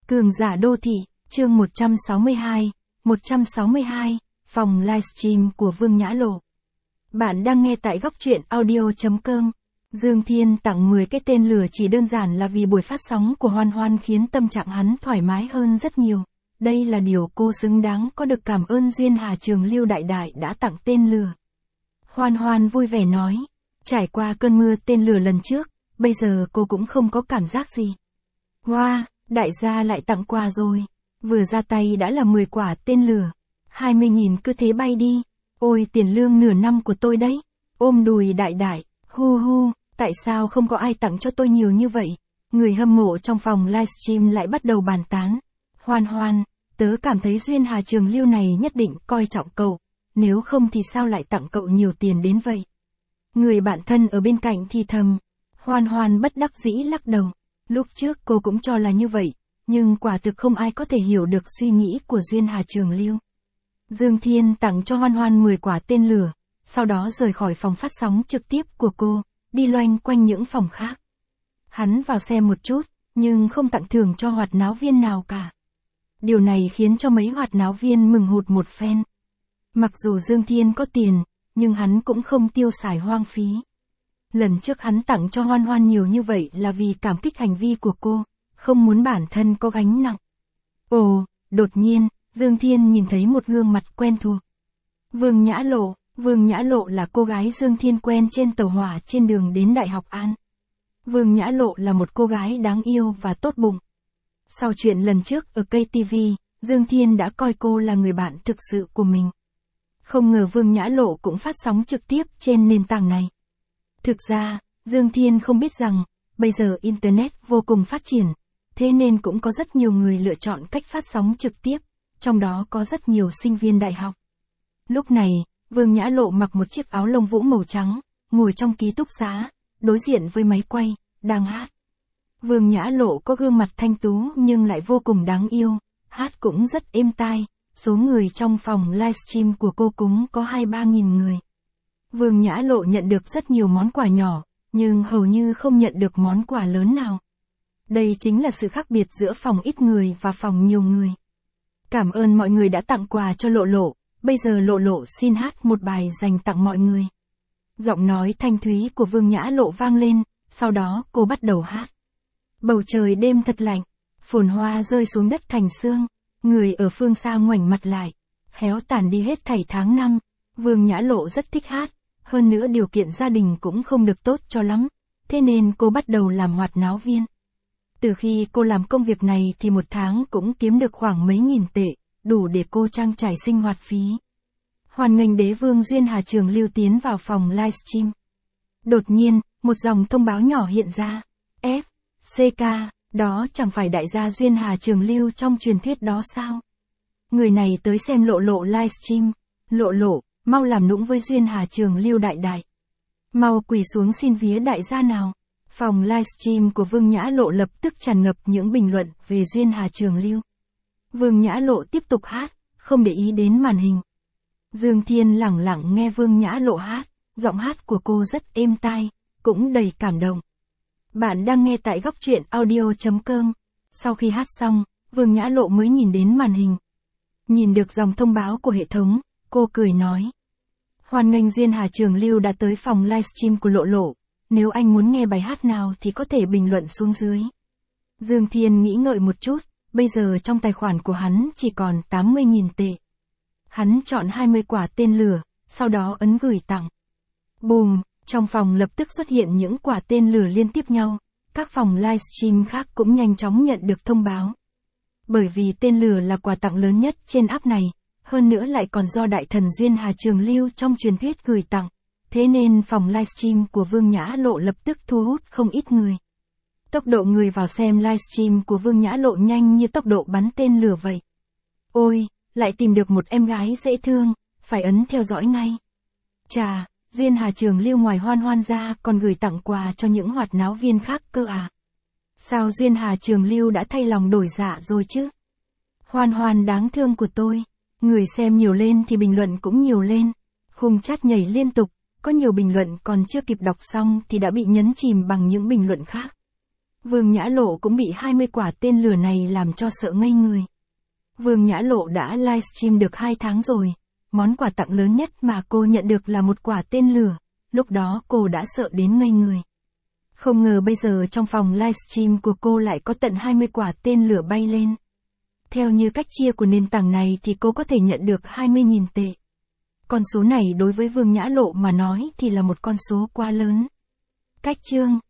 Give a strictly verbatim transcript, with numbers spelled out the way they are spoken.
Cường giả đô thị, chương một trăm sáu mươi hai, một trăm sáu mươi hai, phòng livestream của Vương Nhã Lộ. Bạn đang nghe tại góc truyện audio chấm com. Dương Thiên tặng mười cái tên lửa chỉ đơn giản là vì buổi phát sóng của Hoan Hoan khiến tâm trạng hắn thoải mái hơn rất nhiều. Đây là điều cô xứng đáng có được, cảm ơn Duyên Hà Trường Lưu đại đại đã tặng tên lửa. Hoan Hoan vui vẻ nói, trải qua cơn mưa tên lửa lần trước, bây giờ cô cũng không có cảm giác gì. Wow, đại gia lại tặng quà rồi. Vừa ra tay đã là mười quả tên lửa. hai mươi nghìn cứ thế bay đi. Ôi tiền lương nửa năm của tôi đấy. Ôm đùi đại đại, hu hu, tại sao không có ai tặng cho tôi nhiều như vậy? Người hâm mộ trong phòng livestream lại bắt đầu bàn tán. Hoan Hoan, tớ cảm thấy Duyên Hà Trường Lưu này nhất định coi trọng cậu. Nếu không thì sao lại tặng cậu nhiều tiền đến vậy? Người bạn thân ở bên cạnh thì thầm. Hoan Hoan bất đắc dĩ lắc đầu. Lúc trước cô cũng cho là như vậy, nhưng quả thực không ai có thể hiểu được suy nghĩ của Duyên Hà Trường Lưu. Dương Thiên tặng cho Hoan Hoan mười quả tên lửa, sau đó rời khỏi phòng phát sóng trực tiếp của cô, đi loanh quanh những phòng khác. Hắn vào xem một chút, nhưng không tặng thưởng cho hoạt náo viên nào cả. Điều này khiến cho mấy hoạt náo viên mừng hụt một phen. Mặc dù Dương Thiên có tiền, nhưng hắn cũng không tiêu xài hoang phí. Lần trước hắn tặng cho Hoan Hoan nhiều như vậy là vì cảm kích hành vi của cô, không muốn bản thân có gánh nặng. Ồ, đột nhiên, Dương Thiên nhìn thấy một gương mặt quen thuộc. Vương Nhã Lộ, Vương Nhã Lộ là cô gái Dương Thiên quen trên tàu hỏa trên đường đến Đại học An. Vương Nhã Lộ là một cô gái đáng yêu và tốt bụng. Sau chuyện lần trước ở K T V, Dương Thiên đã coi cô là người bạn thực sự của mình. Không ngờ Vương Nhã Lộ cũng phát sóng trực tiếp trên nền tảng này. Thực ra, Dương Thiên không biết rằng, bây giờ Internet vô cùng phát triển, thế nên cũng có rất nhiều người lựa chọn cách phát sóng trực tiếp, trong đó có rất nhiều sinh viên đại học. Lúc này, Vương Nhã Lộ mặc một chiếc áo lông vũ màu trắng, ngồi trong ký túc xá, đối diện với máy quay, đang hát. Vương Nhã Lộ có gương mặt thanh tú nhưng lại vô cùng đáng yêu, hát cũng rất êm tai, số người trong phòng livestream của cô cũng có hai ba nghìn người. Vương Nhã Lộ nhận được rất nhiều món quà nhỏ, nhưng hầu như không nhận được món quà lớn nào. Đây chính là sự khác biệt giữa phòng ít người và phòng nhiều người. Cảm ơn mọi người đã tặng quà cho Lộ Lộ, bây giờ Lộ Lộ xin hát một bài dành tặng mọi người. Giọng nói thanh thúy của Vương Nhã Lộ vang lên, sau đó cô bắt đầu hát. Bầu trời đêm thật lạnh, phồn hoa rơi xuống đất thành sương, người ở phương xa ngoảnh mặt lại, héo tàn đi hết thảy tháng năm. Vương Nhã Lộ rất thích hát. Hơn nữa điều kiện gia đình cũng không được tốt cho lắm, thế nên cô bắt đầu làm hoạt náo viên. Từ khi cô làm công việc này thì một tháng cũng kiếm được khoảng mấy nghìn tệ, đủ để cô trang trải sinh hoạt phí. Hoan nghênh đế vương Duyên Hà Trường Lưu tiến vào phòng livestream. Đột nhiên, một dòng thông báo nhỏ hiện ra. F, C K, đó chẳng phải đại gia Duyên Hà Trường Lưu trong truyền thuyết đó sao? Người này tới xem Lộ Lộ livestream. Lộ Lộ, mau làm nũng với Duyên Hà Trường Lưu đại đại. Mau quỳ xuống xin vía đại gia nào. Phòng livestream của Vương Nhã Lộ lập tức tràn ngập những bình luận về Duyên Hà Trường Lưu. Vương Nhã Lộ tiếp tục hát, không để ý đến màn hình. Dương Thiên lẳng lặng nghe Vương Nhã Lộ hát, giọng hát của cô rất êm tai, cũng đầy cảm động. Bạn đang nghe tại góc truyện audio chấm com. Sau khi hát xong, Vương Nhã Lộ mới nhìn đến màn hình. Nhìn được dòng thông báo của hệ thống, cô cười nói. Hoan nghênh Duyên Hà Trường Lưu đã tới phòng livestream của Lộ Lộ. Nếu anh muốn nghe bài hát nào thì có thể bình luận xuống dưới. Dương Thiên nghĩ ngợi một chút, bây giờ trong tài khoản của hắn chỉ còn tám mươi nghìn tệ. Hắn chọn hai mươi quả tên lửa, sau đó ấn gửi tặng. Bùm, trong phòng lập tức xuất hiện những quả tên lửa liên tiếp nhau. Các phòng livestream khác cũng nhanh chóng nhận được thông báo. Bởi vì tên lửa là quà tặng lớn nhất trên app này. Hơn nữa lại còn do đại thần Duyên Hà Trường Lưu trong truyền thuyết gửi tặng, thế nên phòng livestream của Vương Nhã Lộ lập tức thu hút không ít người. Tốc độ người vào xem livestream của Vương Nhã Lộ nhanh như tốc độ bắn tên lửa vậy. Ôi, lại tìm được một em gái dễ thương, phải ấn theo dõi ngay. Chà, Duyên Hà Trường Lưu ngoài Hoan Hoan ra còn gửi tặng quà cho những hoạt náo viên khác cơ à? Sao Duyên Hà Trường Lưu đã thay lòng đổi dạ rồi chứ? Hoan Hoan đáng thương của tôi. Người xem nhiều lên thì bình luận cũng nhiều lên. Khung chat nhảy liên tục, có nhiều bình luận còn chưa kịp đọc xong thì đã bị nhấn chìm bằng những bình luận khác. Vương Nhã Lộ cũng bị hai mươi quả tên lửa này làm cho sợ ngây người. Vương Nhã Lộ đã livestream được hai tháng rồi. Món quà tặng lớn nhất mà cô nhận được là một quả tên lửa. Lúc đó cô đã sợ đến ngây người. Không ngờ bây giờ trong phòng livestream của cô lại có tận hai mươi quả tên lửa bay lên. Theo như cách chia của nền tảng này thì cô có thể nhận được hai mươi nghìn tệ. Con số này đối với Vương Nhã Lộ mà nói thì là một con số quá lớn. Cách chương